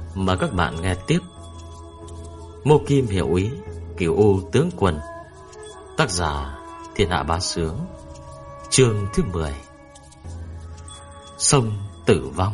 Mời các bạn nghe tiếp Mô Kim Hiểu Ý Cửu U Tướng Quân, tác giả Thiên Hạ Bá Sướng. Chương thứ 10. Sông Tử Vong.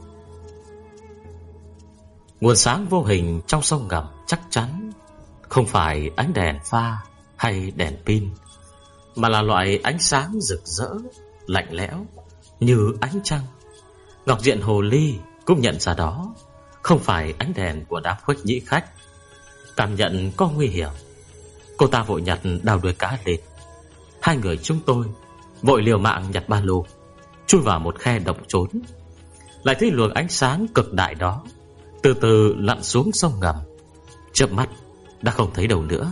Nguồn sáng vô hình trong sông ngầm chắc chắn không phải ánh đèn pha hay đèn pin, mà là loại ánh sáng rực rỡ, lạnh lẽo như ánh trăng. Ngọc Diện Hồ Ly cũng nhận ra đó không phải ánh đèn của đám khuếch nhĩ khách. Cảm nhận có nguy hiểm, cô ta vội nhặt đào đuôi cá lên. Hai người chúng tôi vội liều mạng nhặt ba lô, chui vào một khe động trốn. Lại thấy luồng ánh sáng cực đại đó từ từ lặn xuống sông ngầm, chớp mắt đã không thấy đâu nữa.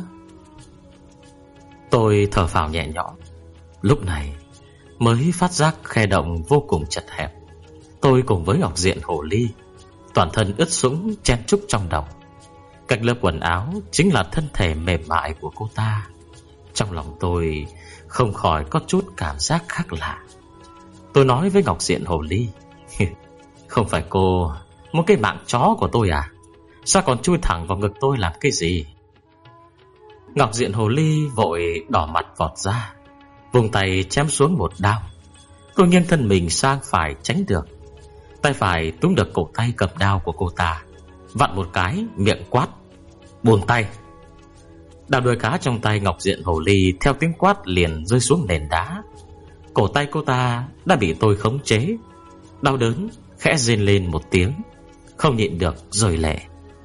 Tôi thở phào nhẹ nhõm. Lúc này mới phát giác khe động vô cùng chật hẹp. Tôi cùng với Ngọc Diện Hồ Ly toàn thân ướt sũng chen chúc trong động. Cách lớp quần áo chính là thân thể mềm mại của cô ta. Trong lòng tôi không khỏi có chút cảm giác khác lạ. Tôi nói với Ngọc Diện Hồ Ly: không phải cô muốn cái mạng chó của tôi à? Sao còn chui thẳng vào ngực tôi làm cái gì? Ngọc Diện Hồ Ly vội đỏ mặt vọt ra, vùng tay chém xuống một đao. Tôi nghiêng thân mình sang phải tránh được. Tay phải túm được cổ tay cầm đao của cô ta, vặn một cái, miệng quát: buông tay. Đao đuôi cá trong tay Ngọc Diện Hồ Ly theo tiếng quát liền rơi xuống nền đá. Cổ tay cô ta đã bị tôi khống chế. Đau đớn khẽ rên lên một tiếng, không nhịn được rơi lệ.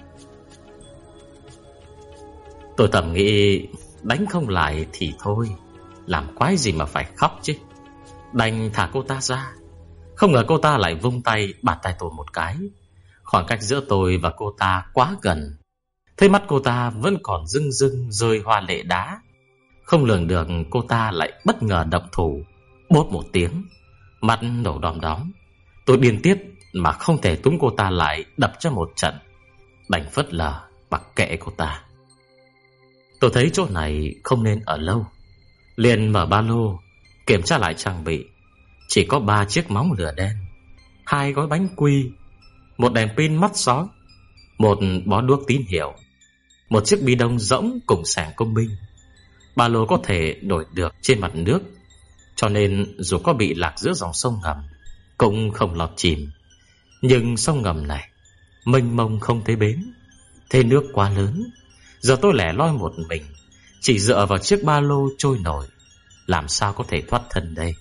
Tôi thầm nghĩ đánh không lại thì thôi, làm quái gì mà phải khóc chứ. Đành thả cô ta ra. Không ngờ cô ta lại vung tay bạt tay tôi một cái. Khoảng cách giữa tôi và cô ta quá gần. Thấy mắt cô ta vẫn còn rưng rưng rơi hoa lệ đá. Không lường được cô ta lại bất ngờ động thủ. Bốp một tiếng, mắt nổ đom đóm. Tôi điên tiết mà không thể túm cô ta lại đập cho một trận. Đành phớt lờ mặc kệ cô ta. Tôi thấy chỗ này không nên ở lâu, liền mở ba lô kiểm tra lại trang bị. Chỉ có 3 chiếc móng lửa đen, 2 gói bánh quy, một đèn pin mắt sói, một bó đuốc tín hiệu, một chiếc bi đông rỗng cùng sẻng công binh. Ba lô có thể đổi được trên mặt nước, cho nên dù có bị lạc giữa dòng sông ngầm cũng không lọt chìm. Nhưng sông ngầm này mênh mông không thấy bến, thế nước quá lớn. Giờ tôi lẻ loi một mình, chỉ dựa vào chiếc ba lô trôi nổi, làm sao có thể thoát thân đây?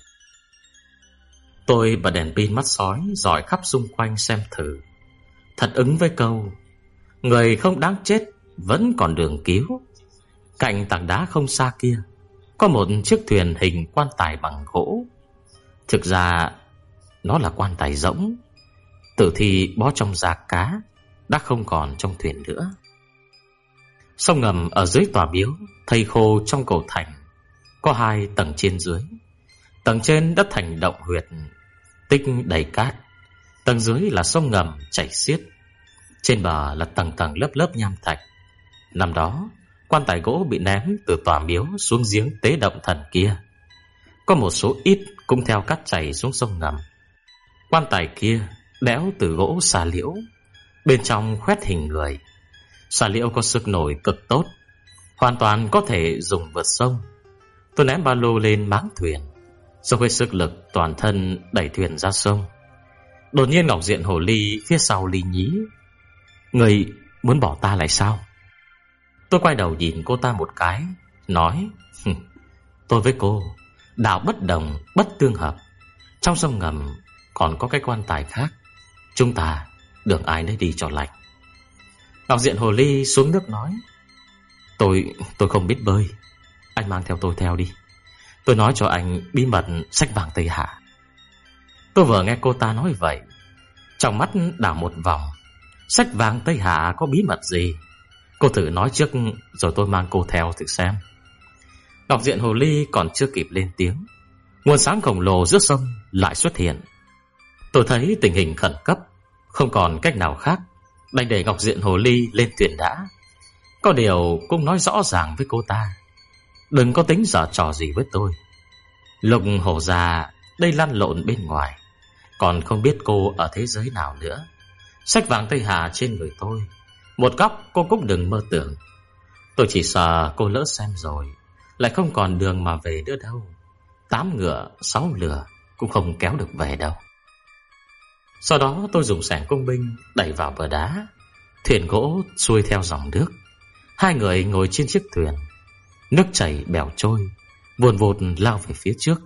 Tôi bật đèn pin mắt sói dọi khắp xung quanh xem thử. Thật ứng với câu người không đáng chết vẫn còn đường cứu. Cạnh tảng đá không xa kia có một chiếc thuyền hình quan tài bằng gỗ. Thực ra nó là quan tài rỗng. Tử thi bó trong giạc cá đã không còn trong thuyền nữa. Sông ngầm ở dưới tòa miếu thây khô trong cổ thành có 2 tầng trên dưới. Tầng trên đã thành động huyệt tích đầy cát. Tầng dưới là sông ngầm chảy xiết. Trên bờ là tầng tầng lớp lớp nham thạch. Năm đó quan tài gỗ bị ném từ tòa miếu xuống giếng tế động thần kia. Có một số ít cũng theo cát chảy xuống sông ngầm. Quan tài kia đẽo từ gỗ xà liễu, bên trong khoét hình người. Xà liễu có sức nổi cực tốt, hoàn toàn có thể dùng vượt sông. Tôi ném ba lô lên máng thuyền, dùng hết sức lực toàn thân đẩy thuyền ra sông. Đột nhiên Ngọc Diện Hồ Ly phía sau Ly nhí: người muốn bỏ ta lại sao? Tôi quay đầu nhìn cô ta một cái, nói: tôi với cô đạo bất đồng bất tương hợp. Trong sông ngầm còn có cái quan tài khác, chúng ta đường ai nấy đi cho lành. Ngọc Diện Hồ Ly xuống nước nói: Tôi không biết bơi, anh mang theo tôi theo đi. Tôi nói cho anh bí mật sách vàng Tây Hạ. Tôi vừa nghe cô ta nói vậy, trong mắt đảo một vòng. Sách vàng Tây Hạ có bí mật gì? Cô thử nói trước rồi tôi mang cô theo thử xem. Ngọc Diện Hồ Ly còn chưa kịp lên tiếng, nguồn sáng khổng lồ giữa sông lại xuất hiện. Tôi thấy tình hình khẩn cấp, không còn cách nào khác, đành để Ngọc Diện Hồ Ly lên thuyền đã. Có điều cũng nói rõ ràng với cô ta, đừng có tính giở trò gì với tôi. Lục hổ già đây lăn lộn bên ngoài, còn không biết cô ở thế giới nào nữa. Sách vàng Tây Hạ trên người tôi, một góc cô cũng đừng mơ tưởng. Tôi chỉ sợ cô lỡ xem rồi lại không còn đường mà về nữa đâu. 8 ngựa 6 lừa cũng không kéo được về đâu. Sau đó tôi dùng xẻng công binh đẩy vào bờ đá. Thuyền gỗ xuôi theo dòng nước. Hai người ngồi trên chiếc thuyền. Nước chảy bèo trôi, vùn vụt lao về phía trước.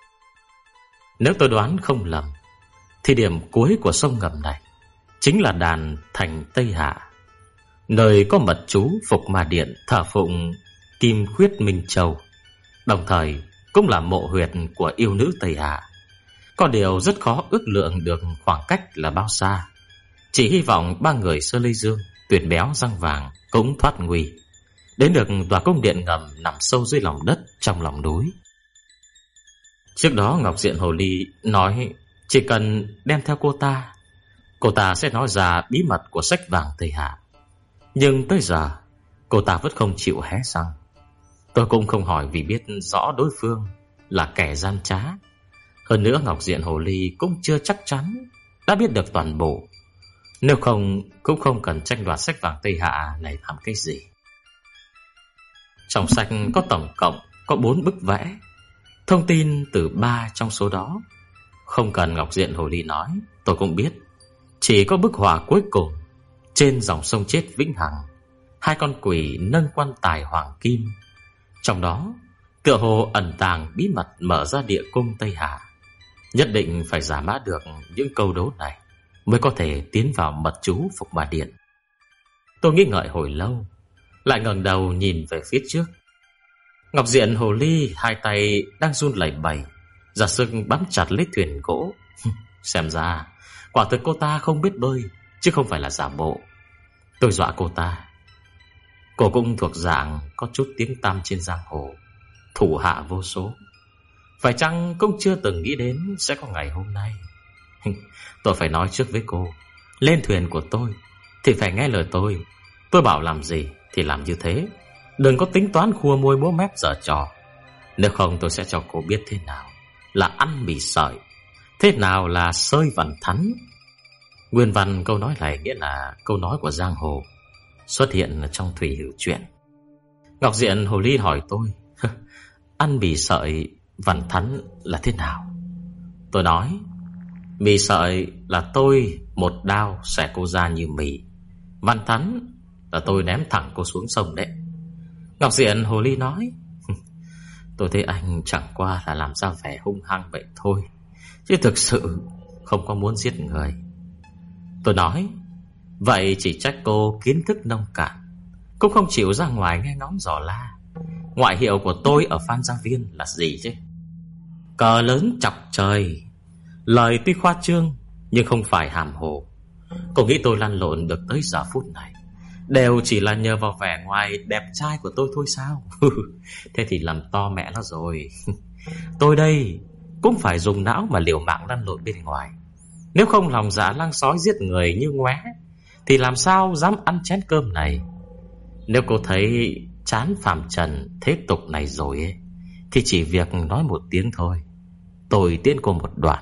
Nếu tôi đoán không lầm thì điểm cuối của sông ngầm này chính là đàn thành Tây Hạ, nơi có mật chú Phục Ma Điện thờ phụng Kim Khuyết Minh Châu, đồng thời cũng là mộ huyệt của yêu nữ Tây Hạ. Có điều rất khó ước lượng được khoảng cách là bao xa. Chỉ hy vọng ba người Sơ Lê Dương, Tuyển Béo, Răng Vàng cũng thoát nguy, đến được tòa cung điện ngầm nằm sâu dưới lòng đất trong lòng núi. Trước đó Ngọc Diện Hồ Ly nói chỉ cần đem theo cô ta sẽ nói ra bí mật của sách vàng Tây Hạ. Nhưng tới giờ cô ta vẫn không chịu hé răng. Tôi cũng không hỏi vì biết rõ đối phương là kẻ gian trá. Hơn nữa Ngọc Diện Hồ Ly cũng chưa chắc chắn đã biết được toàn bộ. Nếu không cũng không cần tranh đoạt sách vàng Tây Hạ này làm cái gì. Trong sách có tổng cộng có 4 bức vẽ. Thông tin từ 3 trong số đó không cần Ngọc Diện Hồ Ly nói, tôi cũng biết. Chỉ có bức họa cuối cùng, trên dòng sông chết vĩnh hằng, 2 con quỷ nâng quan tài hoàng kim. Trong đó tựa hồ ẩn tàng bí mật mở ra địa cung Tây Hạ. Nhất định phải giả mã được những câu đố này mới có thể tiến vào mật chú Phục Ma Điện. Tôi nghĩ ngợi hồi lâu, lại ngẩng đầu nhìn về phía trước. Ngọc Diện Hồ Ly hai tay đang run lẩy bẩy, ra sức bám chặt lấy thuyền gỗ. Xem ra quả thực cô ta không biết bơi, chứ không phải là giả bộ. Tôi dọa cô ta. Cô cũng thuộc dạng có chút tiếng tăm trên giang hồ, thủ hạ vô số. Phải chăng cũng chưa từng nghĩ đến sẽ có ngày hôm nay. Tôi phải nói trước với cô, lên thuyền của tôi thì phải nghe lời tôi. Tôi bảo làm gì thì làm như thế, đừng có tính toán khua môi múa mép giở trò. Nếu không tôi sẽ cho cô biết thế nào là ăn mì sợi, thế nào là sơi vằn thắn. Nguyên văn câu nói này nghĩa là câu nói của giang hồ, xuất hiện trong Thủy Hữu Truyện. Ngọc Diện Hồ Ly hỏi tôi, ăn mì sợi vằn thắn là thế nào? Tôi nói, mì sợi là tôi một đao xẻ cô ra như mì, vằn thắn là tôi ném thẳng cô xuống sông đấy. Ngọc Diện Hồ Ly nói, tôi thấy anh chẳng qua là làm ra vẻ hung hăng vậy thôi, chứ thực sự không có muốn giết người. Tôi nói, vậy chỉ trách cô kiến thức nông cạn, cũng không chịu ra ngoài nghe ngóng dò la. Ngoại hiệu của tôi ở Phan Gia Viên là gì chứ? Cờ lớn chọc trời. Lời tuy khoa trương nhưng không phải hàm hồ. Cô nghĩ tôi lăn lộn được tới giờ phút này đều chỉ là nhờ vào vẻ ngoài đẹp trai của tôi thôi sao? Thế thì làm to mẹ nó rồi. Tôi đây cũng phải dùng não mà liều mạng lăn lộn bên ngoài. Nếu không lòng dạ lang sói giết người như ngoé thì làm sao dám ăn chén cơm này. Nếu cô thấy chán phàm trần thế tục này rồi ấy, thì chỉ việc nói một tiếng thôi, tôi tiễn cô một đoạn.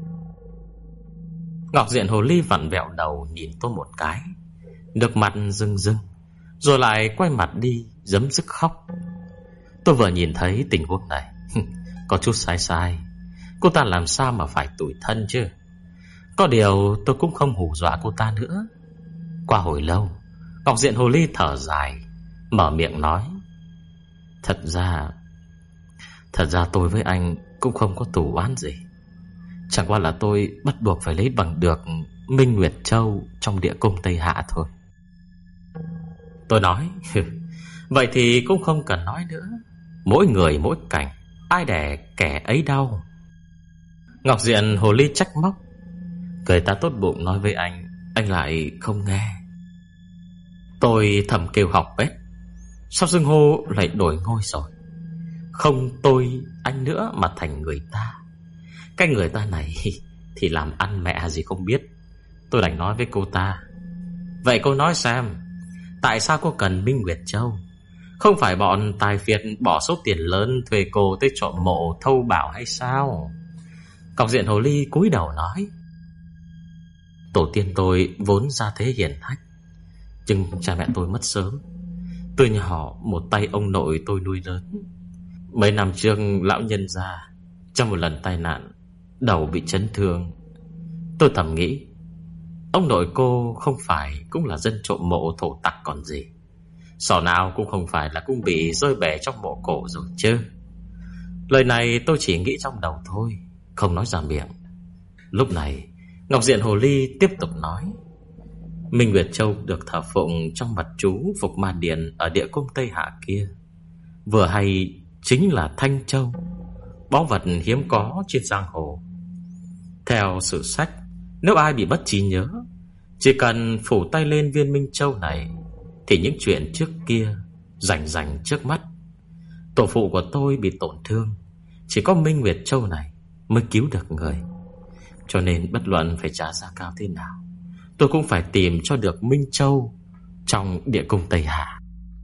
Ngọc Diện Hồ Ly vặn vẹo đầu nhìn tôi một cái, nước mặt rưng rưng, rồi lại quay mặt đi giấm dứt khóc. Tôi vừa nhìn thấy tình huống này có chút sai sai. Cô ta làm sao mà phải tủi thân chứ? Có điều tôi cũng không hù dọa cô ta nữa. Qua hồi lâu, Ngọc Diện Hồ Ly thở dài, mở miệng nói, Thật ra tôi với anh cũng không có thù oán gì. Chẳng qua là tôi bắt buộc phải lấy bằng được Minh Nguyệt Châu trong địa cung Tây Hạ thôi. Tôi nói, vậy thì cũng không cần nói nữa. Mỗi người mỗi cảnh, ai đẻ kẻ ấy đau. Ngọc Diện Hồ Ly trách móc, người ta tốt bụng nói với anh lại không nghe. Tôi thầm kêu học bét, sao xưng hô lại đổi ngôi rồi? Không tôi anh nữa mà thành người ta. Cái người ta này thì làm ăn mẹ gì không biết. Tôi đành nói với cô ta, vậy cô nói xem, tại sao cô cần Minh Nguyệt Châu? Không phải bọn tài phiệt bỏ số tiền lớn thuê cô tới trộm mộ thâu bảo hay sao? Ngọc Diện Hồ Ly cúi đầu nói, Tổ tiên tôi vốn ra thế hiển hách, nhưng cha mẹ tôi mất sớm. Từ nhỏ một tay ông nội tôi nuôi lớn. Mấy năm trước lão nhân ra trong một lần tai nạn, đầu bị chấn thương. Tôi thầm nghĩ, ông nội cô không phải cũng là dân trộm mộ thổ tặc còn gì. Sỏ nào cũng không phải là cũng bị rơi bể trong mộ cổ rồi chứ. Lời này tôi chỉ nghĩ trong đầu thôi, không nói ra miệng. Lúc này Ngọc Diện Hồ Ly tiếp tục nói: Minh Nguyệt Châu được thờ phụng trong mật chú Phục Ma Điền ở địa cung Tây Hạ kia, vừa hay chính là Thanh Châu, báu vật hiếm có trên giang hồ. Theo sử sách, nếu ai bị mất trí nhớ, chỉ cần phủ tay lên viên Minh Châu này thì những chuyện trước kia rành rành trước mắt. Tổ phụ của tôi bị tổn thương, chỉ có Minh Nguyệt Châu này mới cứu được người. Cho nên bất luận phải trả giá cao thế nào, tôi cũng phải tìm cho được Minh Châu trong địa cung Tây Hạ.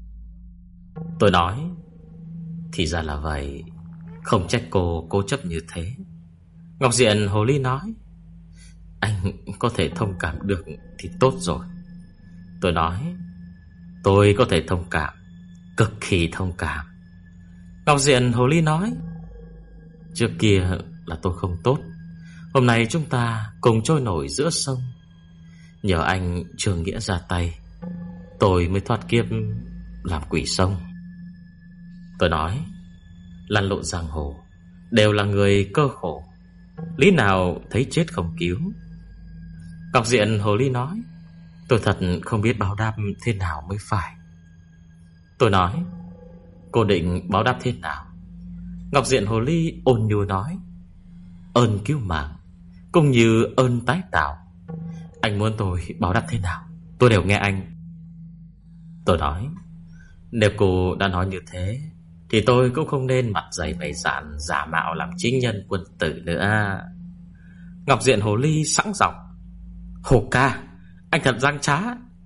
Tôi nói: Thì ra là vậy, không trách cô cố chấp như thế. Ngọc Diện Hồ Ly nói: Anh có thể thông cảm được thì tốt rồi. Tôi nói: Tôi có thể thông cảm, cực kỳ thông cảm. Ngọc Diện Hồ Ly nói: Trước kia là tôi không tốt, hôm nay chúng ta cùng trôi nổi giữa sông. Nhờ anh Trường Nghĩa ra tay, tôi mới thoát kiếp làm quỷ sông. Tôi nói: Lăn lộn giang hồ đều là người cơ khổ, lý nào thấy chết không cứu. Ngọc Diện Hồ Ly nói: Tôi thật không biết báo đáp thế nào mới phải. Tôi nói: Cô định báo đáp thế nào? Ngọc Diện Hồ Ly ôn nhu nói: Ơn cứu mạng cũng như ơn tái tạo. Anh muốn tôi báo đáp thế nào, tôi đều nghe anh. Tôi nói: Nếu cô đã nói như thế thì tôi cũng không nên mặt dày bày dạn giả mạo làm chính nhân quân tử nữa. Ngọc Diện Hồ Ly sẵn giọng: Hồ ca, anh thật giang trá.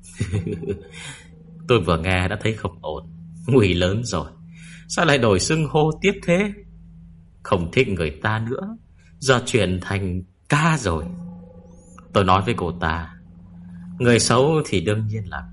Tôi vừa nghe đã thấy không ổn, nguy lớn rồi. Sao lại đổi xưng hô tiếp thế? Không thích người ta nữa, giờ chuyển thành ca rồi. Tôi nói với cô ta: Người xấu thì đương nhiên là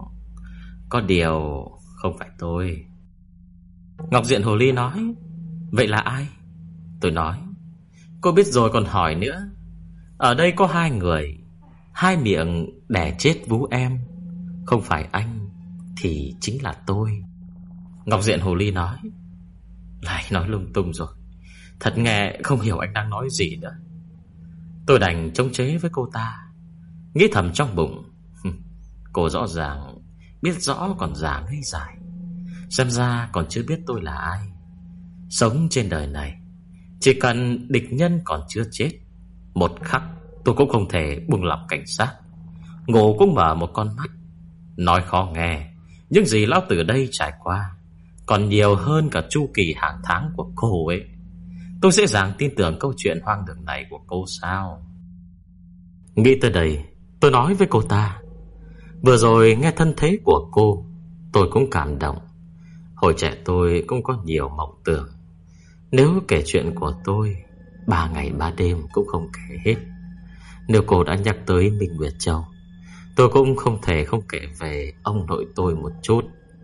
có điều không phải tôi. Ngọc Diện Hồ Ly nói: Vậy là ai? Tôi nói: Cô biết rồi còn hỏi nữa. Ở đây có hai người, hai miệng đẻ chết vú em. Không phải anh thì chính là tôi. Ngọc Diện Hồ Ly nói: Lại nói lung tung rồi, thật nghe không hiểu anh đang nói gì nữa. Tôi đành chống chế với cô ta, nghĩ thầm trong bụng: Cô rõ ràng biết rõ còn giả ngây dài, xem ra còn chưa biết tôi là ai. Sống trên đời này, chỉ cần địch nhân còn chưa chết, một khắc tôi cũng không thể buông lỏng cảnh giác. Ngủ cũng mở một con mắt. Nói khó nghe, những gì lão tử đây trải qua còn nhiều hơn cả chu kỳ hàng tháng của cô ấy. Tôi dễ dàng tin tưởng câu chuyện hoang đường này của cô sao? Nghĩ tới đây, tôi nói với cô ta: Vừa rồi nghe thân thế của cô, tôi cũng cảm động. Hồi trẻ tôi cũng có nhiều mộng tưởng. Nếu kể chuyện của tôi 3 ngày 3 đêm cũng không kể hết. Nếu cô đã nhắc tới Minh Nguyệt Châu, tôi cũng không thể không kể về ông nội tôi một chút.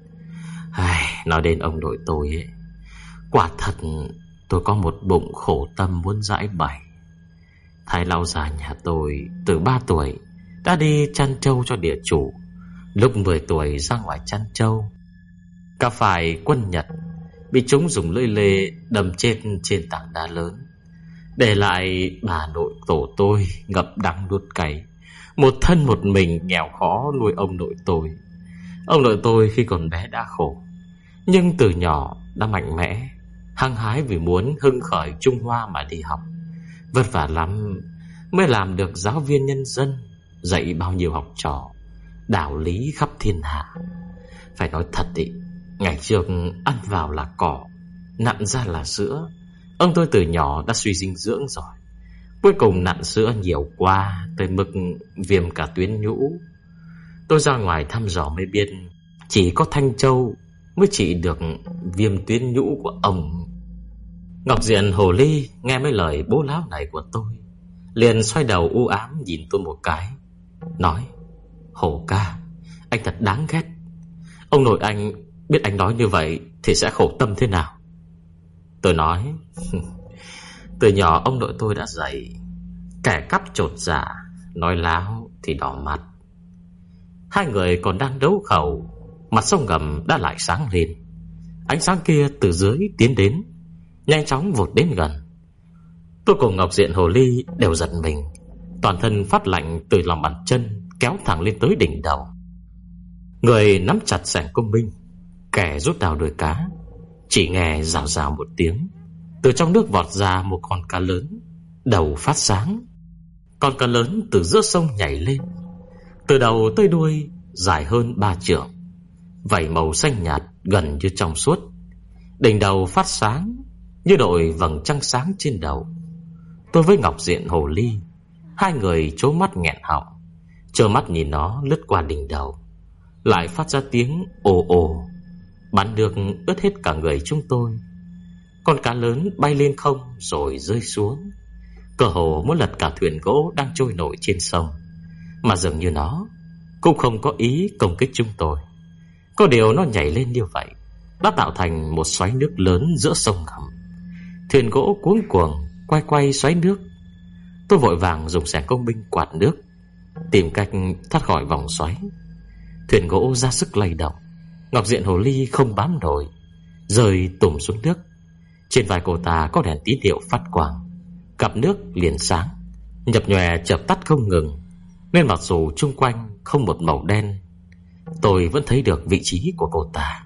Nói đến ông nội tôi ấy, quả thật tôi có một bụng khổ tâm muốn giải bày. Thái lão già nhà tôi từ 3 tuổi đã đi chăn trâu cho địa chủ. Lúc 10 tuổi ra ngoài chăn trâu, gặp phải quân Nhật, bị chúng dùng lưỡi lê đâm chết trên tảng đá lớn, để lại bà nội tổ tôi ngập đắng nuốt cay, một thân một mình nghèo khó nuôi ông nội tôi. Ông nội tôi khi còn bé đã khổ, nhưng từ nhỏ đã mạnh mẽ, hăng hái vì muốn hưng khởi Trung Hoa mà đi học. Vất vả lắm mới làm được giáo viên nhân dân, dạy bao nhiêu học trò đạo lý khắp thiên hạ. Phải nói thật ý, ngày trước ăn vào là cỏ, nặn ra là sữa. Ông tôi từ nhỏ đã suy dinh dưỡng rồi, cuối cùng nặn sữa nhiều quá tới mức viêm cả tuyến nhũ. Tôi ra ngoài thăm dò mới biết chỉ có Thanh Châu mới trị được viêm tuyến nhũ của ông. Ngọc Diện Hồ Ly nghe mấy lời bố láo này của tôi, liền xoay đầu u ám nhìn tôi một cái, nói: Hổ ca, anh thật đáng ghét. Ông nội anh biết anh nói như vậy thì sẽ khổ tâm thế nào. Tôi nói: Từ nhỏ ông nội tôi đã dạy, kẻ cắp chột dạ, nói láo thì đỏ mặt. Hai người còn đang đấu khẩu, mặt sông ngầm đã lại sáng lên. Ánh sáng kia từ dưới tiến đến, nhanh chóng vụt đến gần. Tôi cùng Ngọc Diện Hồ Ly đều giật mình, toàn thân phát lạnh từ lòng bàn chân kéo thẳng lên tới đỉnh đầu. Người nắm chặt xẻng công binh, kẻ rút đào đuổi cá. Chỉ nghe rào rào một tiếng, từ trong nước vọt ra một con cá lớn, đầu phát sáng. Con cá lớn từ giữa sông nhảy lên, từ đầu tới đuôi dài hơn 3 trượng, vảy màu xanh nhạt gần như trong suốt. Đỉnh đầu phát sáng như đội vầng trăng sáng trên đầu. Tôi với Ngọc Diện Hồ Ly, hai người trố mắt nghẹn họng, trơ mắt nhìn nó lướt qua đỉnh đầu, lại phát ra tiếng ồ ồ, bắn được ướt hết cả người chúng tôi. Con cá lớn bay lên không rồi rơi xuống, cơ hồ muốn lật cả thuyền gỗ đang trôi nổi trên sông. Mà dường như nó cũng không có ý công kích chúng tôi. Có điều nó nhảy lên như vậy đã tạo thành một xoáy nước lớn giữa sông ngầm. Thuyền gỗ cuống cuồng quay quay xoáy nước. Tôi vội vàng dùng xẻng công binh quạt nước, tìm cách thoát khỏi vòng xoáy. Thuyền gỗ ra sức lay động. Ngọc Diện Hồ Ly không bám nổi, rơi tùm xuống nước. Trên vai cô ta có đèn tín hiệu phát quang, cặp nước liền sáng, nhập nhòe chợp tắt không ngừng. Nên mặc dù chung quanh không một màu đen, tôi vẫn thấy được vị trí của cô ta.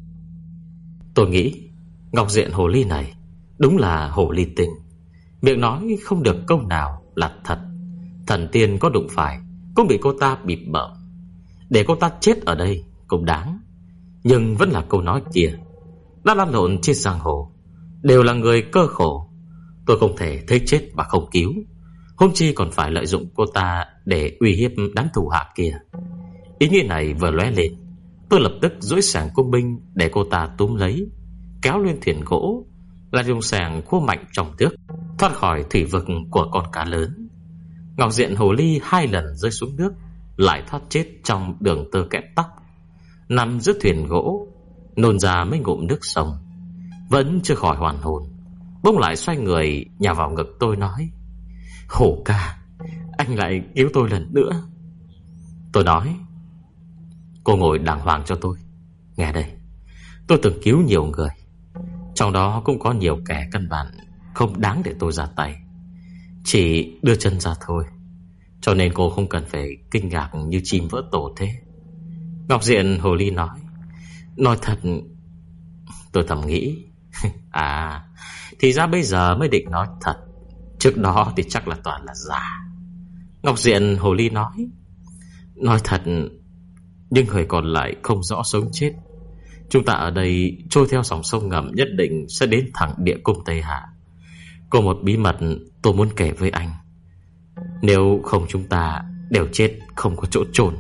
Tôi nghĩ Ngọc Diện Hồ Ly này đúng là hồ ly tinh, miệng nói không được câu nào là thật. Thần tiên có đụng phải cũng bị cô ta bịp bợm. Để cô ta chết ở đây cũng đáng. Nhưng vẫn là câu nói kia, đã lăn lộn trên giang hồ đều là người cơ khổ. Tôi không thể thấy chết mà không cứu, huống chi còn phải lợi dụng cô ta để uy hiếp đám thủ hạ kia. Ý nghĩ này vừa lóe lên, tôi lập tức duỗi xẻng công binh để cô ta túm lấy, kéo lên thuyền gỗ, lại dùng xẻng khua mạnh trong nước, thoát khỏi thủy vực của con cá lớn. Ngọc Diện Hồ Ly 2 lần rơi xuống nước, lại thoát chết trong đường tơ kẽ tóc, nằm giữa thuyền gỗ, nôn ra mấy ngụm nước sông. Vẫn chưa khỏi hoàn hồn, bỗng lại xoay người nhào vào ngực tôi nói: Hổ ca, anh lại cứu tôi lần nữa. Tôi nói: Cô ngồi đàng hoàng cho tôi. Nghe đây, tôi từng cứu nhiều người, trong đó cũng có nhiều kẻ căn bản không đáng để tôi ra tay, chỉ đưa chân ra thôi. Cho nên cô không cần phải kinh ngạc như chim vỡ tổ thế. Ngọc Diện Hồ Ly nói thật. Tôi thầm nghĩ à, thì ra bây giờ mới định nói thật, trước đó thì chắc là toàn là giả. Ngọc Diện Hồ Ly nói thật, nhưng người còn lại không rõ sống chết. Chúng ta ở đây trôi theo dòng sông ngầm nhất định sẽ đến thẳng địa cung Tây Hạ. Có một bí mật tôi muốn kể với anh, nếu không chúng ta đều chết không có chỗ chôn.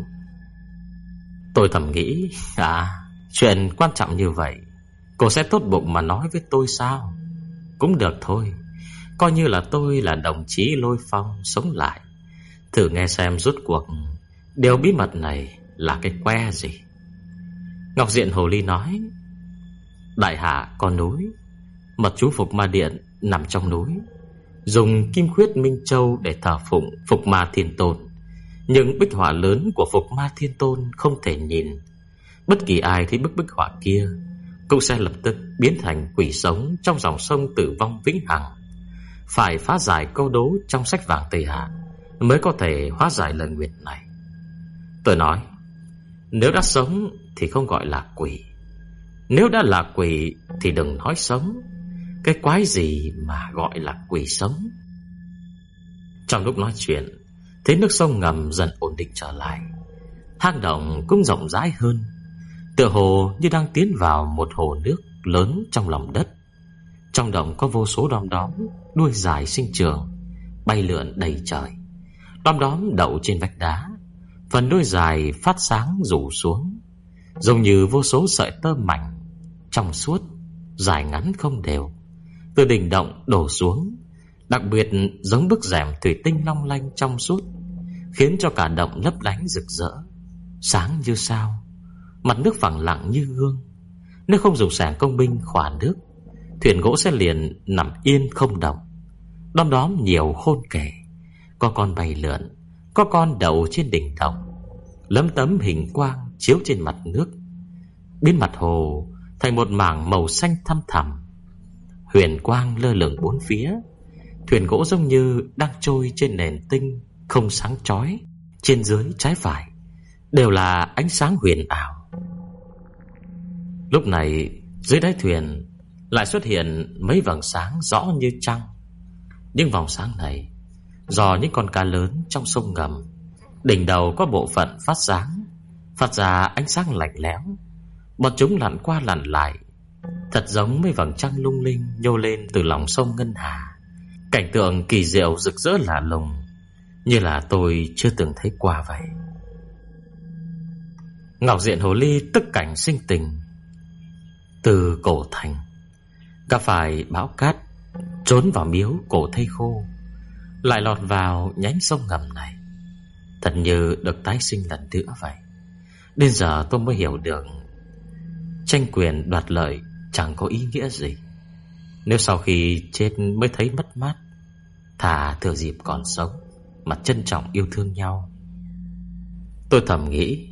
Tôi thầm nghĩ chuyện quan trọng như vậy, cô sẽ tốt bụng mà nói với tôi sao? Cũng được thôi, coi như là tôi là đồng chí Lôi Phong sống lại, thử nghe xem rốt cuộc điều bí mật này là cái que gì. Ngọc Diện Hồ Ly nói: Đại hạ có núi, mật chú Phục Ma Điện nằm trong núi, dùng kim khuyết Minh Châu để thờ phụng Phục Ma Thiên Tôn. Nhưng bích họa lớn của Phục Ma Thiên Tôn không thể nhìn. Bất kỳ ai thấy bức bích họa kia cũng sẽ lập tức biến thành quỷ sống trong dòng sông tử vong vĩnh hằng. Phải phá giải câu đố trong sách vàng Tây Hạ mới có thể hóa giải lời nguyện này. Tôi nói: Nếu đã sống thì không gọi là quỷ, nếu đã là quỷ thì đừng nói sống. Cái quái gì mà gọi là quỷ sống? Trong lúc nói chuyện, thấy nước sông ngầm dần ổn định trở lại, hang động cũng rộng rãi hơn, tựa hồ như đang tiến vào một hồ nước lớn trong lòng đất. Trong động có vô số đom đóm đuôi dài sinh trường, bay lượn đầy trời. Đom đóm đậu trên vách đá, phần đuôi dài phát sáng rủ xuống, giống như vô số sợi tơ mảnh trong suốt, dài ngắn không đều, từ đỉnh động đổ xuống, đặc biệt giống bức rèm thủy tinh long lanh trong suốt, khiến cho cả động lấp lánh rực rỡ, sáng như sao. Mặt nước phẳng lặng như gương. Nếu không dùng xẻng công binh khỏa nước, thuyền gỗ sẽ liền nằm yên không động. Đom đóm nhiều khôn kể, có con bay lượn, có con đậu trên đỉnh động, lấm tấm hình quang chiếu trên mặt nước, biến mặt hồ thành một mảng màu xanh thăm thẳm. Huyền quang lơ lửng bốn phía. Thuyền gỗ giống như đang trôi trên nền tinh không sáng chói. Trên dưới trái phải đều là ánh sáng huyền ảo. Lúc này dưới đáy thuyền lại xuất hiện mấy vầng sáng rõ như trăng. Những vòng sáng này do những con cá lớn trong sông ngầm. Đỉnh đầu có bộ phận phát sáng, phát ra ánh sáng lạnh lẽo. Bọn chúng lặn qua lặn lại, thật giống mấy vầng trăng lung linh nhô lên từ lòng sông ngân hà. Cảnh tượng kỳ diệu rực rỡ lạ lùng, như là tôi chưa từng thấy qua vậy. Ngọc Diện Hồ Ly tức cảnh sinh tình. Từ cổ thành gặp phải bão cát, trốn vào miếu cổ thây khô, lại lọt vào nhánh sông ngầm này, thật như được tái sinh lần nữa vậy. Đến giờ tôi mới hiểu được tranh quyền đoạt lợi chẳng có ý nghĩa gì. Nếu sau khi chết mới thấy mất mát, thà thừa dịp còn sống mà trân trọng yêu thương nhau. Tôi thầm nghĩ,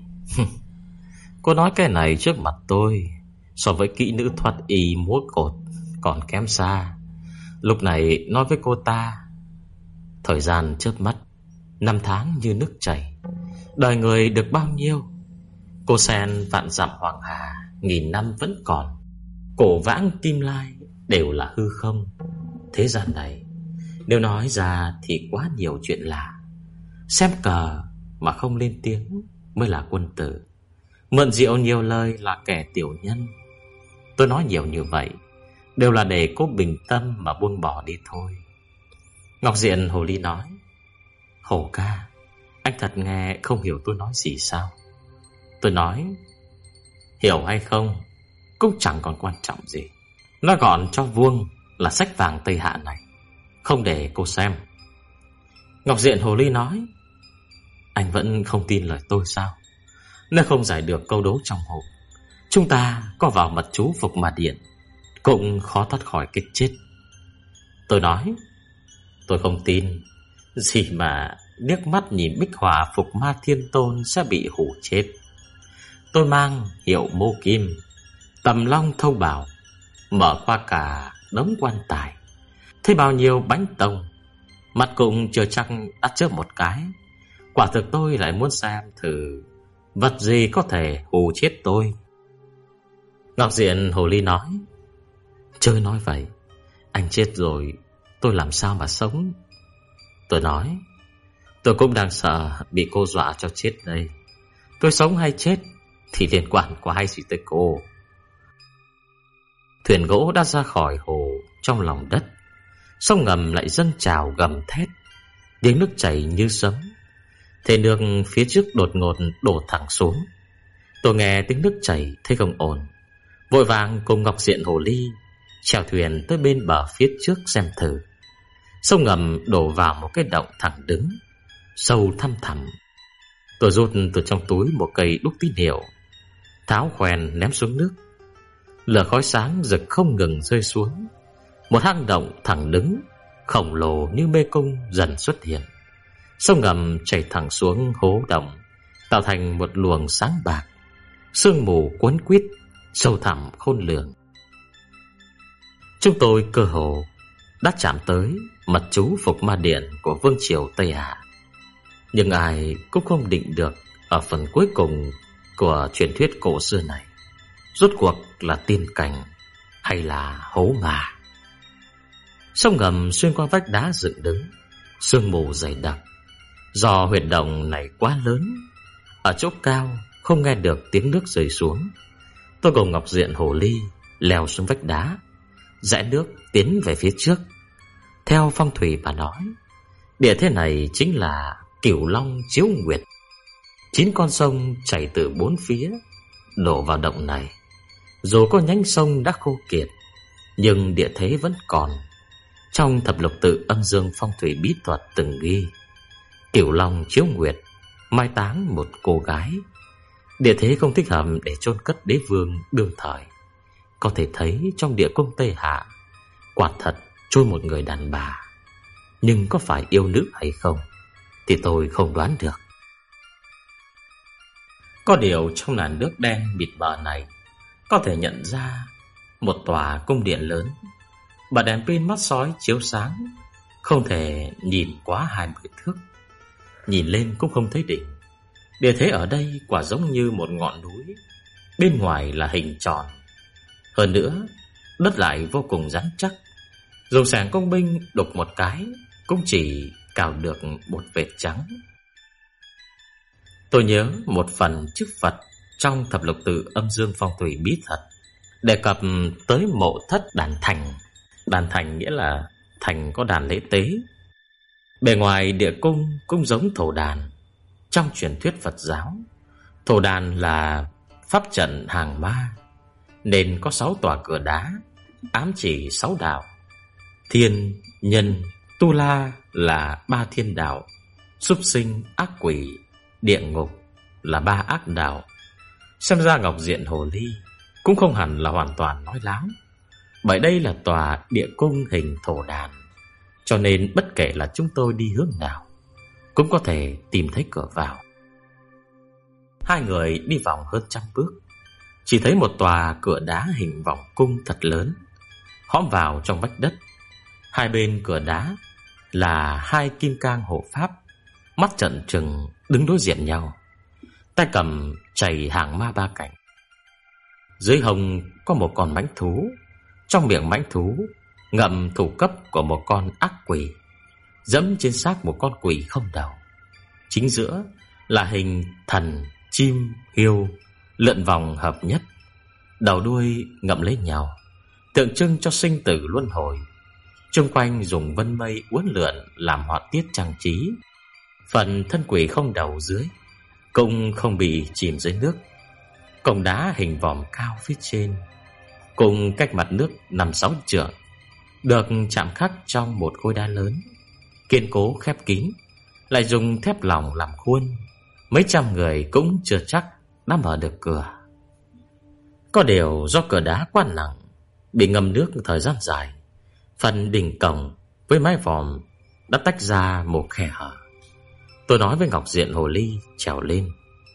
cô nói cái này trước mặt tôi, so với kỹ nữ thoát y múa cột còn kém xa. Lúc này nói với cô ta, thời gian chớp mắt, năm tháng như nước chảy, đời người được bao nhiêu. Cô sen vạn dặm hoàng hà, nghìn năm vẫn còn, cổ vãng kim lai đều là hư không. Thế gian này nếu nói ra thì quá nhiều chuyện lạ. Xem cờ mà không lên tiếng mới là quân tử, mượn rượu nhiều lời là kẻ tiểu nhân. Tôi nói nhiều như vậy đều là để cô bình tâm mà buông bỏ đi thôi. Ngọc Diện Hồ Ly nói, Hổ ca, anh thật nghe không hiểu tôi nói gì sao? Tôi nói, hiểu hay không cũng chẳng còn quan trọng gì. Nói gọn cho vuông là sách vàng Tây Hạ này, không để cô xem. Ngọc Diện Hồ Ly nói, anh vẫn không tin lời tôi sao? Nếu không giải được câu đố trong hộp, chúng ta có vào mật chú Phục Ma Điện cũng khó thoát khỏi cái chết. Tôi nói, tôi không tin gì mà liếc mắt nhìn bích họa Phục Ma Thiên Tôn sẽ bị hủ chết. Tôi mang hiệu mô kim, tầm long thâu bảo, mở qua cả đống quan tài, thấy bao nhiêu bánh tông, mặt cũng chưa chắc đã chớp một cái. Quả thực tôi lại muốn xem thử vật gì có thể hù chết tôi. Ngọc Diện Hồ Ly nói, chơi nói vậy, anh chết rồi tôi làm sao mà sống? Tôi nói, tôi cũng đang sợ bị cô dọa cho chết đây. Tôi sống hay chết thì liên quan có hay gì tới cô? Thuyền gỗ đã ra khỏi hồ trong lòng đất. Sông ngầm lại dâng trào gầm thét, tiếng nước chảy như sấm. Thế nước phía trước đột ngột đổ thẳng xuống. Tôi nghe tiếng nước chảy thấy không ổn, vội vàng cùng Ngọc Diện Hồ Ly chèo thuyền tới bên bờ phía trước xem thử. Sông ngầm đổ vào một cái động thẳng đứng, sâu thăm thẳm. Tôi rút từ trong túi một cây đúc tín hiệu, tháo khoèn ném xuống nước. Lửa khói sáng rực không ngừng rơi xuống. Một hang động thẳng đứng khổng lồ như mê cung dần xuất hiện. Sông ngầm chảy thẳng xuống hố động, tạo thành một luồng sáng bạc. Sương mù cuốn quýt, sâu thẳm khôn lường. Chúng tôi cơ hồ đã chạm tới mật chú Phục Ma Điện của vương triều Tây Hạ. Nhưng ai cũng không định được ở phần cuối cùng của truyền thuyết cổ xưa này rốt cuộc là tiên cảnh hay là hố ngà. Sông ngầm xuyên qua vách đá dựng đứng, sương mù dày đặc. Do huyệt động này quá lớn, ở chỗ cao không nghe được tiếng nước rơi xuống. Tôi cùng Ngọc Diện Hồ Ly leo xuống vách đá, rẽ nước tiến về phía trước. Theo phong thủy mà nói, địa thế này chính là Cửu Long chiếu nguyệt. 9 con sông chảy từ 4 phía đổ vào động này. Dù có nhánh sông đã khô kiệt, nhưng địa thế vẫn còn. Trong thập lục tự âm dương phong thủy bí thuật từng ghi, Cửu Long chiếu nguyệt, mai táng một cô gái. Địa thế không thích hợp để chôn cất đế vương đương thời. Có thể thấy trong địa cung Tây Hạ quả thật chôn một người đàn bà. Nhưng có phải yêu nữ hay không thì tôi không đoán được. Có điều trong làn nước đen mịt mờ này có thể nhận ra một tòa cung điện lớn. Bật đèn pin mắt sói chiếu sáng, không thể nhìn quá 20 thước. Nhìn lên cũng không thấy đỉnh. Địa thế ở đây quả giống như một ngọn núi, bên ngoài là hình tròn. Hơn nữa, đất lại vô cùng rắn chắc. Dùng sàng công binh đục một cái cũng chỉ cào được một vệt trắng. Tôi nhớ một phần chức Phật trong Thập Lục Tự Âm Dương Phong Thủy Bí Thật đề cập tới mộ thất đàn thành. Đàn thành nghĩa là thành có đàn lễ tế. Bề ngoài địa cung cũng giống thổ đàn. Trong truyền thuyết Phật giáo, thổ đàn là pháp trận hàng ma, nên có 6 tòa cửa đá ám chỉ 6 đạo. Thiên, nhân, tu la là 3 thiên đạo, súc sinh, ác quỷ, địa ngục là 3 ác đạo. Xem ra Ngọc Diện Hồ Ly cũng không hẳn là hoàn toàn nói láo, bởi đây là tòa địa cung hình thổ đàn, cho nên bất kể là chúng tôi đi hướng nào cũng có thể tìm thấy cửa vào. Hai người đi vòng hơn 100 bước, chỉ thấy một tòa cửa đá hình vòng cung thật lớn hõm vào trong vách đất. Hai bên cửa đá là 2 kim cang hộ pháp, mắt trợn trừng đứng đối diện nhau, tay cầm chày hàng ma 3 cạnh. Dưới hông có một con mãnh thú, trong miệng mãnh thú ngậm thủ cấp của một con ác quỷ, dẫm trên xác một con quỷ không đầu. Chính giữa là hình thần, chim, hiêu lượn vòng hợp nhất, đầu đuôi ngậm lấy nhau, tượng trưng cho sinh tử luân hồi. Chung quanh dùng vân mây uốn lượn làm họa tiết trang trí. Phần thân quỷ không đầu dưới cũng không bị chìm dưới nước. Cổng đá hình vòm cao phía trên, cùng cách mặt nước 5-6 trượng, được chạm khắc trong một khối đá lớn, kiên cố khép kín, lại dùng thép lỏng làm khuôn. Mấy trăm người cũng chưa chắc đã mở được cửa. Có điều do cửa đá quá nặng, bị ngâm nước thời gian dài, phần đỉnh cổng với mái vòm đã tách ra một khe hở. Tôi nói với Ngọc Diện Hồ Ly trèo lên.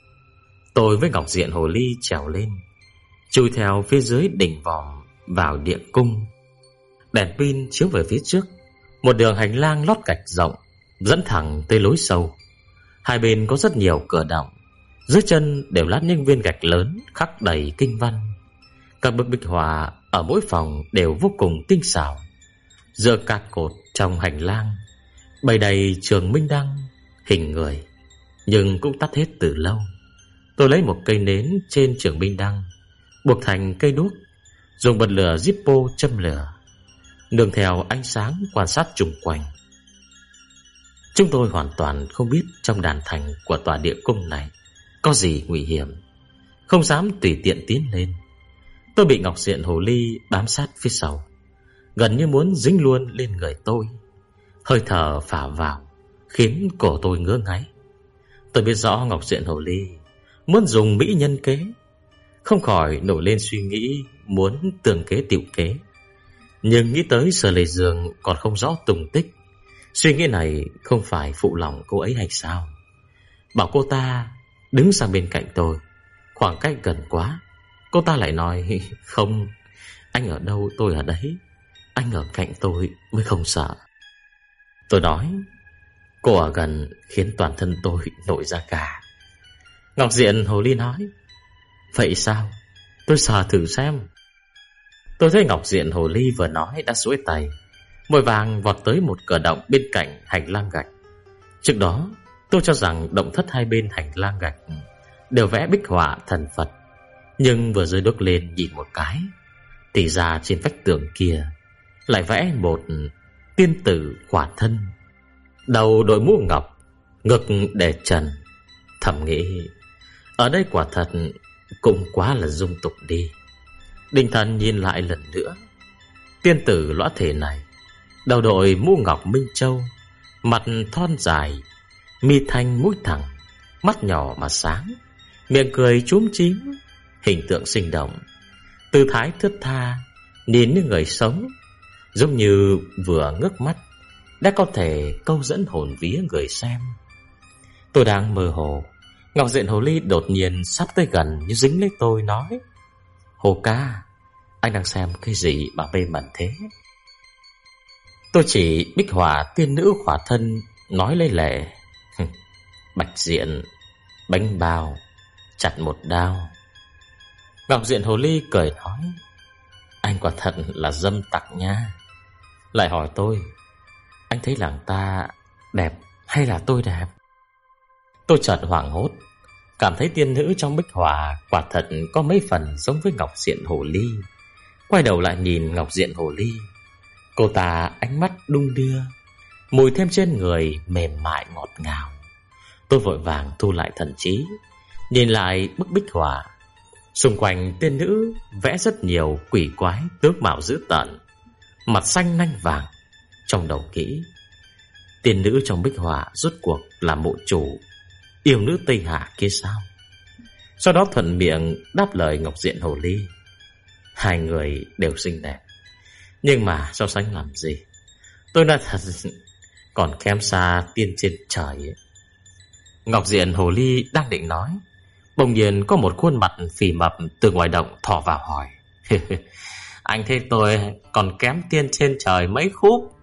Chui theo phía dưới đỉnh vòm vào địa cung. Đèn pin chiếu về phía trước, một đường hành lang lót gạch rộng dẫn thẳng tới lối sâu. Hai bên có rất nhiều cửa động, dưới chân đều lát những viên gạch lớn khắc đầy kinh văn. Các bức bích họa ở mỗi phòng đều vô cùng tinh xảo. Giữa cạt cột trong hành lang bày đầy trường minh đăng hình người, nhưng cũng tắt hết từ lâu. Tôi lấy một cây nến trên trường minh đăng, buộc thành cây đuốc, dùng bật lửa Zippo châm lửa, nương theo ánh sáng quan sát chung quanh. Chúng tôi hoàn toàn không biết trong đàn thành của tòa địa cung này có gì nguy hiểm, không dám tùy tiện tiến lên. Tôi bị Ngọc Diện Hồ Ly bám sát phía sau, gần như muốn dính luôn lên người tôi. Hơi thở phả vào khiến cổ tôi ngứa ngáy. Tôi biết rõ Ngọc Diện Hồ Ly muốn dùng mỹ nhân kế, không khỏi nổi lên suy nghĩ muốn tường kế tiểu kế. Nhưng nghĩ tới Sở Lệ Dương còn không rõ tung tích, suy nghĩ này không phải phụ lòng cô ấy hay sao? Bảo cô ta đứng sang bên cạnh tôi, khoảng cách gần quá, cô ta lại nói không, anh ở đâu tôi ở đấy, anh ở cạnh tôi mới không sợ. Tôi nói cô ở gần khiến toàn thân tôi nổi da gà. Ngọc Diện Hồ Ly nói vậy sao? Tôi sờ thử xem. Tôi thấy Ngọc Diện Hồ Ly vừa nói đã duỗi tay, vội vàng vọt tới một cửa động bên cạnh hành lang gạch. Trước đó tôi cho rằng động thất hai bên hành lang gạch đều vẽ bích họa thần Phật, nhưng vừa rơi đốt lên nhìn một cái thì ra trên vách tường kia lại vẽ một tiên tử khỏa thân, đầu đội mũ ngọc, ngực để trần. Thầm nghĩ ở đây quả thật cũng quá là dung tục đi. Định thần nhìn lại lần nữa, tiên tử lõa thể này đầu đội mũ ngọc minh châu, mặt thon dài, Mi thanh mũi thẳng, mắt nhỏ mà sáng, miệng cười chúm chím, hình tượng sinh động, tư thái thướt tha, nhìn như người sống, giống như vừa ngước mắt đã có thể câu dẫn hồn vía người xem. Tôi đang mơ hồ, Ngọc Diện Hồ Ly đột nhiên sắp tới gần như dính lấy tôi nói: Hồ ca, anh đang xem cái gì mà mê mẩn thế? Tôi chỉ Bích Hỏa tiên nữ khỏa thân nói lấy lệ: Bạch Diện, bánh bao, chặt một đao. Ngọc Diện Hồ Ly cười nói: Anh quả thật là dâm tặc nha. Lại hỏi tôi: Anh thấy làng ta đẹp hay là tôi đẹp? Tôi chợt hoảng hốt, cảm thấy tiên nữ trong Bích Hỏa quả thật có mấy phần giống với Ngọc Diện Hồ Ly. Quay đầu lại nhìn Ngọc Diện Hồ Ly, cô ta ánh mắt đung đưa, mùi thêm trên người mềm mại ngọt ngào. Tôi vội vàng thu lại thần trí, nhìn lại bức Bích Hỏa. Xung quanh tiên nữ vẽ rất nhiều quỷ quái tướng mạo dữ tợn, mặt xanh nanh vàng. Trong đầu kỹ, tiên nữ trong Bích Hỏa rốt cuộc là mộ chủ yêu nữ Tây Hạ kia sao? Sau đó thuận miệng đáp lời Ngọc Diện Hồ Ly: Hai người đều xinh đẹp, nhưng mà so sánh làm gì? Tôi nói thật, còn kém xa tiên trên trời ấy. Ngọc Diện Hồ Ly đang định nói, bỗng nhiên có một khuôn mặt phì mập từ ngoài động thò vào hỏi: Anh thấy tôi còn kém tiên trên trời mấy khúc?